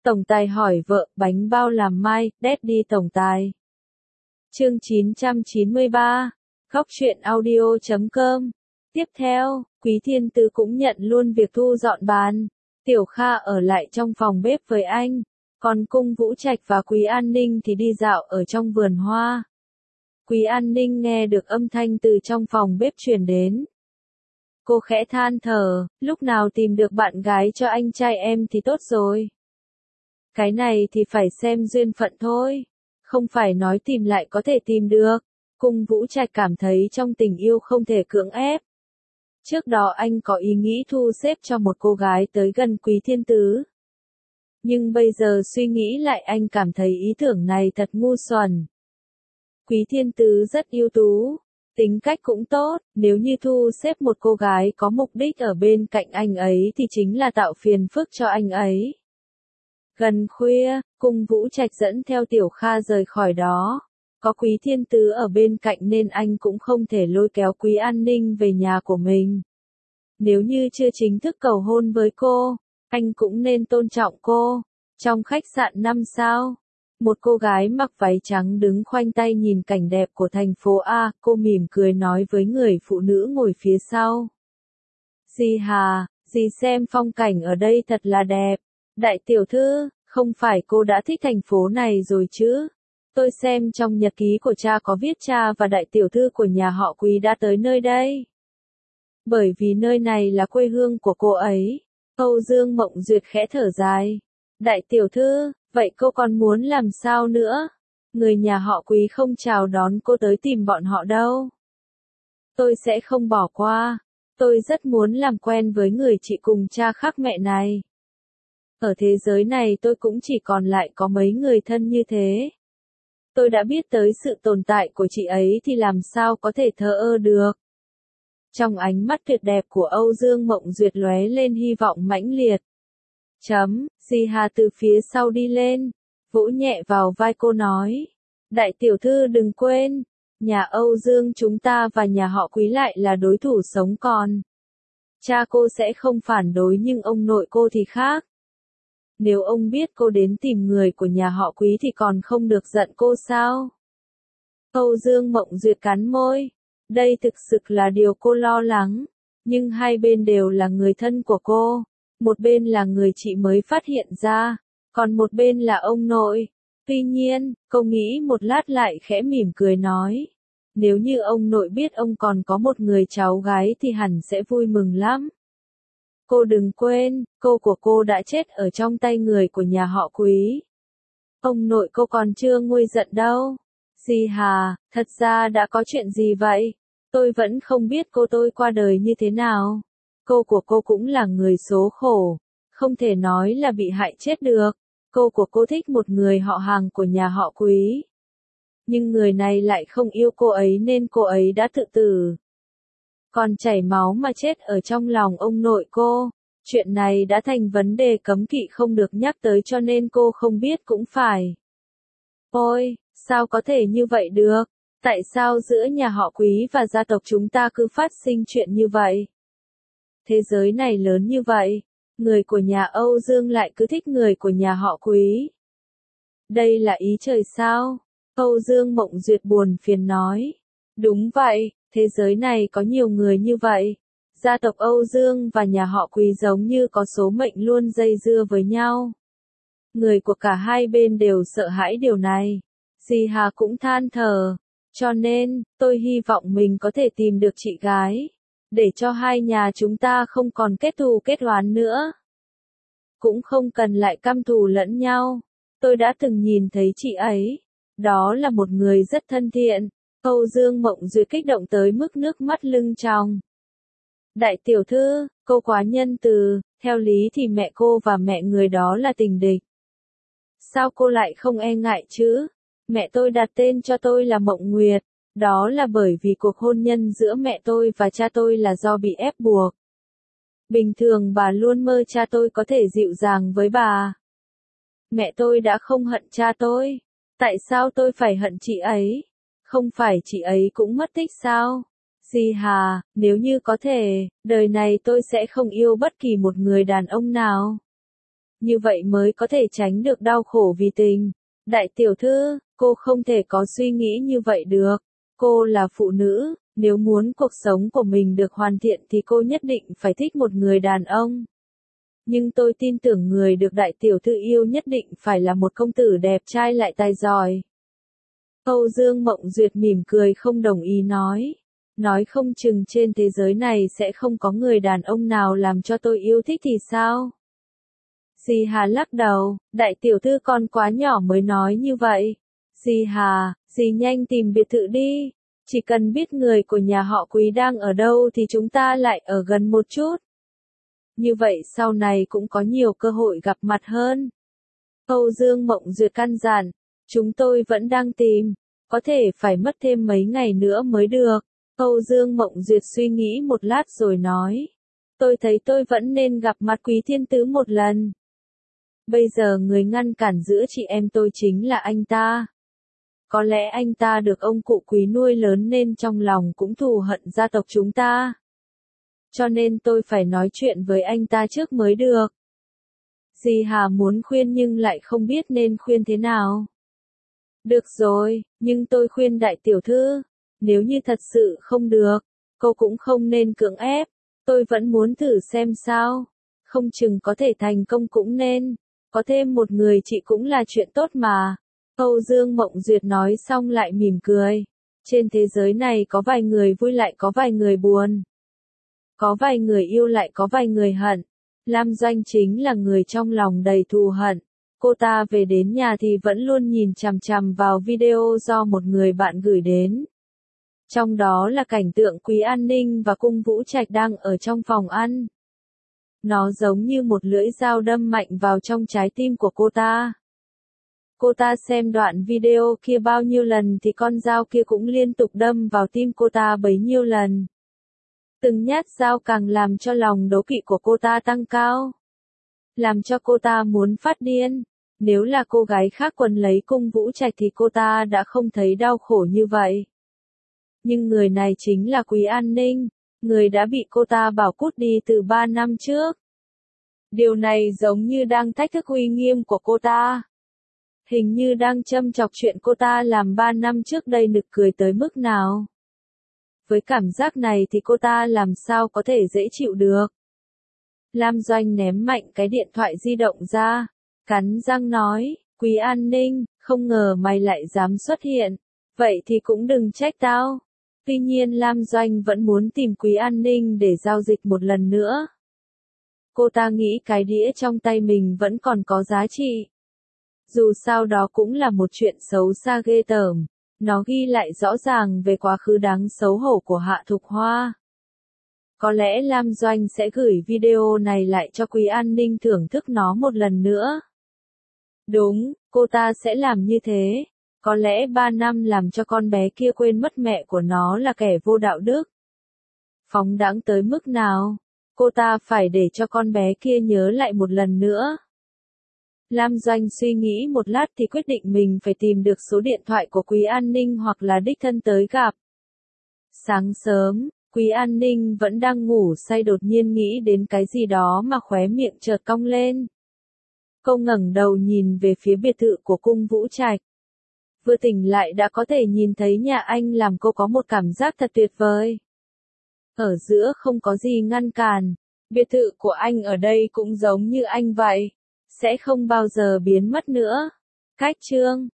Tổng tài hỏi vợ, bánh bao làm mai, Daddy tổng tài. Chương 993, Góc truyện audio.com. Tiếp theo, Quý Thiên Tứ cũng nhận luôn việc thu dọn bàn. Tiểu Kha ở lại trong phòng bếp với anh, còn Cung Vũ Trạch và Quý An Ninh thì đi dạo ở trong vườn hoa. Quý An Ninh nghe được âm thanh từ trong phòng bếp truyền đến. Cô khẽ than thở, lúc nào tìm được bạn gái cho anh trai em thì tốt rồi. Cái này thì phải xem duyên phận thôi, không phải nói tìm lại có thể tìm được. Cung Vũ Trạch cảm thấy trong tình yêu không thể cưỡng ép. Trước đó anh có ý nghĩ thu xếp cho một cô gái tới gần Quý Thiên Tứ. Nhưng bây giờ suy nghĩ lại anh cảm thấy ý tưởng này thật ngu xuẩn. Quý Thiên Tứ rất ưu tú, tính cách cũng tốt, nếu như thu xếp một cô gái có mục đích ở bên cạnh anh ấy thì chính là tạo phiền phức cho anh ấy. Gần khuya, Cung Vũ Trạch dẫn theo Tiểu Kha rời khỏi đó. Có Quý Thiên Tứ ở bên cạnh nên anh cũng không thể lôi kéo Quý An Ninh về nhà của mình. Nếu như chưa chính thức cầu hôn với cô, anh cũng nên tôn trọng cô. Trong khách sạn 5 sao, một cô gái mặc váy trắng đứng khoanh tay nhìn cảnh đẹp của thành phố A, cô mỉm cười nói với người phụ nữ ngồi phía sau. Dì Hà, dì xem phong cảnh ở đây thật là đẹp. Đại tiểu thư, không phải cô đã thích thành phố này rồi chứ? Tôi xem trong nhật ký của cha có viết cha và đại tiểu thư của nhà họ Quý đã tới nơi đây. Bởi vì nơi này là quê hương của cô ấy. Âu Dương Mộng Duyệt khẽ thở dài. Đại tiểu thư, vậy cô còn muốn làm sao nữa? Người nhà họ Quý không chào đón cô tới tìm bọn họ đâu. Tôi sẽ không bỏ qua. Tôi rất muốn làm quen với người chị cùng cha khác mẹ này. Ở thế giới này tôi cũng chỉ còn lại có mấy người thân như thế. Tôi đã biết tới sự tồn tại của chị ấy thì làm sao có thể thờ ơ được. Trong ánh mắt tuyệt đẹp của Âu Dương Mộng Duyệt lóe lên hy vọng mãnh liệt. Di Hà từ phía sau đi lên, vỗ nhẹ vào vai cô nói. Đại tiểu thư đừng quên, nhà Âu Dương chúng ta và nhà họ Quý lại là đối thủ sống còn. Cha cô sẽ không phản đối nhưng ông nội cô thì khác. Nếu ông biết cô đến tìm người của nhà họ Quý thì còn không được giận cô sao? Âu Dương Mộng Duyệt cắn môi. Đây thực sự là điều cô lo lắng. Nhưng hai bên đều là người thân của cô. Một bên là người chị mới phát hiện ra. Còn một bên là ông nội. Tuy nhiên, cô nghĩ một lát lại khẽ mỉm cười nói. Nếu như ông nội biết ông còn có một người cháu gái thì hẳn sẽ vui mừng lắm. Cô đừng quên, cô của cô đã chết ở trong tay người của nhà họ Quý. Ông nội cô còn chưa nguôi giận đâu. Dì Hà, thật ra đã có chuyện gì vậy? Tôi vẫn không biết cô tôi qua đời như thế nào. Cô của cô cũng là người số khổ. Không thể nói là bị hại chết được. Cô của cô thích một người họ hàng của nhà họ Quý. Nhưng người này lại không yêu cô ấy nên cô ấy đã tự tử. Còn chảy máu mà chết ở trong lòng ông nội cô. Chuyện này đã thành vấn đề cấm kỵ không được nhắc tới cho nên cô không biết cũng phải. Ôi, sao có thể như vậy được? Tại sao giữa nhà họ Quý và gia tộc chúng ta cứ phát sinh chuyện như vậy? Thế giới này lớn như vậy, người của nhà Âu Dương lại cứ thích người của nhà họ Quý. Đây là ý trời sao? Âu Dương Mộng Duyệt buồn phiền nói. Đúng vậy, thế giới này có nhiều người như vậy. Gia tộc Âu Dương và nhà họ Quý giống như có số mệnh luôn dây dưa với nhau. Người của cả hai bên đều sợ hãi điều này. Dì Hà cũng than thở. Cho nên, tôi hy vọng mình có thể tìm được chị gái. Để cho hai nhà chúng ta không còn kết thù kết oán nữa. Cũng không cần lại căm thù lẫn nhau. Tôi đã từng nhìn thấy chị ấy. Đó là một người rất thân thiện. Âu Dương Mộng Duyệt kích động tới mức nước mắt lưng tròng. Đại tiểu thư, cô quá nhân từ, theo lý thì mẹ cô và mẹ người đó là tình địch. Sao cô lại không e ngại chứ? Mẹ tôi đặt tên cho tôi là Mộng Nguyệt. Đó là bởi vì cuộc hôn nhân giữa mẹ tôi và cha tôi là do bị ép buộc. Bình thường bà luôn mơ cha tôi có thể dịu dàng với bà. Mẹ tôi đã không hận cha tôi. Tại sao tôi phải hận chị ấy? Không phải chị ấy cũng mất tích sao? Dì Hà, nếu như có thể, đời này tôi sẽ không yêu bất kỳ một người đàn ông nào. Như vậy mới có thể tránh được đau khổ vì tình. Đại tiểu thư, cô không thể có suy nghĩ như vậy được. Cô là phụ nữ, nếu muốn cuộc sống của mình được hoàn thiện thì cô nhất định phải thích một người đàn ông. Nhưng tôi tin tưởng người được đại tiểu thư yêu nhất định phải là một công tử đẹp trai lại tài giỏi. Âu Dương Mộng Duyệt mỉm cười không đồng ý nói. Nói không chừng trên thế giới này sẽ không có người đàn ông nào làm cho tôi yêu thích thì sao? Di Hà lắc đầu, đại tiểu thư con quá nhỏ mới nói như vậy. Di Hà, dì nhanh tìm biệt thự đi. Chỉ cần biết người của nhà họ Quý đang ở đâu thì chúng ta lại ở gần một chút. Như vậy sau này cũng có nhiều cơ hội gặp mặt hơn. Âu Dương Mộng Duyệt căn dặn, chúng tôi vẫn đang tìm, có thể phải mất thêm mấy ngày nữa mới được. Âu Dương Mộng Duyệt suy nghĩ một lát rồi nói, tôi thấy tôi vẫn nên gặp mặt Quý Thiên Tứ một lần. Bây giờ người ngăn cản giữa chị em tôi chính là anh ta. Có lẽ anh ta được ông cụ Quý nuôi lớn nên trong lòng cũng thù hận gia tộc chúng ta. Cho nên tôi phải nói chuyện với anh ta trước mới được. Di Hà muốn khuyên nhưng lại không biết nên khuyên thế nào. Được rồi, nhưng tôi khuyên đại tiểu thư, nếu như thật sự không được, cô cũng không nên cưỡng ép, tôi vẫn muốn thử xem sao, không chừng có thể thành công cũng nên, có thêm một người chị cũng là chuyện tốt mà. Âu Dương Mộng Duyệt nói xong lại mỉm cười, trên thế giới này có vài người vui lại có vài người buồn. Có vài người yêu lại có vài người hận. Lam Doanh chính là người trong lòng đầy thù hận. Cô ta về đến nhà thì vẫn luôn nhìn chằm chằm vào video do một người bạn gửi đến. Trong đó là cảnh tượng Quý An Ninh và Cung Vũ Trạch đang ở trong phòng ăn. Nó giống như một lưỡi dao đâm mạnh vào trong trái tim của cô ta. Cô ta xem đoạn video kia bao nhiêu lần thì con dao kia cũng liên tục đâm vào tim cô ta bấy nhiêu lần. Từng nhát dao càng làm cho lòng đố kỵ của cô ta tăng cao. Làm cho cô ta muốn phát điên. Nếu là cô gái khác quấn lấy Cung Vũ Trạch thì cô ta đã không thấy đau khổ như vậy. Nhưng người này chính là Quý An Ninh, người đã bị cô ta bảo cút đi từ 3 năm trước. Điều này giống như đang thách thức uy nghiêm của cô ta. Hình như đang châm chọc chuyện cô ta làm 3 năm trước đây nực cười tới mức nào. Với cảm giác này thì cô ta làm sao có thể dễ chịu được. Lam Doanh ném mạnh cái điện thoại di động ra, cắn răng nói, Quý An Ninh, không ngờ mày lại dám xuất hiện, vậy thì cũng đừng trách tao. Tuy nhiên Lam Doanh vẫn muốn tìm Quý An Ninh để giao dịch một lần nữa. Cô ta nghĩ cái đĩa trong tay mình vẫn còn có giá trị. Dù sao đó cũng là một chuyện xấu xa ghê tởm. Nó ghi lại rõ ràng về quá khứ đáng xấu hổ của Hạ Thục Hoa. Có lẽ Lam Doanh sẽ gửi video này lại cho Quý An Ninh thưởng thức nó một lần nữa. Đúng, cô ta sẽ làm như thế. Có lẽ 3 năm làm cho con bé kia quên mất mẹ của nó là kẻ vô đạo đức. Phóng đãng tới mức nào, cô ta phải để cho con bé kia nhớ lại một lần nữa. Lam Doanh suy nghĩ một lát thì quyết định mình phải tìm được số điện thoại của Quý An Ninh hoặc là đích thân tới gặp. Sáng sớm, Quý An Ninh vẫn đang ngủ say đột nhiên nghĩ đến cái gì đó mà khóe miệng chợt cong lên. Cô ngẩng đầu nhìn về phía biệt thự của Cung Vũ Trạch. Vừa tỉnh lại đã có thể nhìn thấy nhà anh làm cô có một cảm giác thật tuyệt vời. Ở giữa không có gì ngăn cản, biệt thự của anh ở đây cũng giống như anh vậy. Sẽ không bao giờ biến mất nữa. Cách chương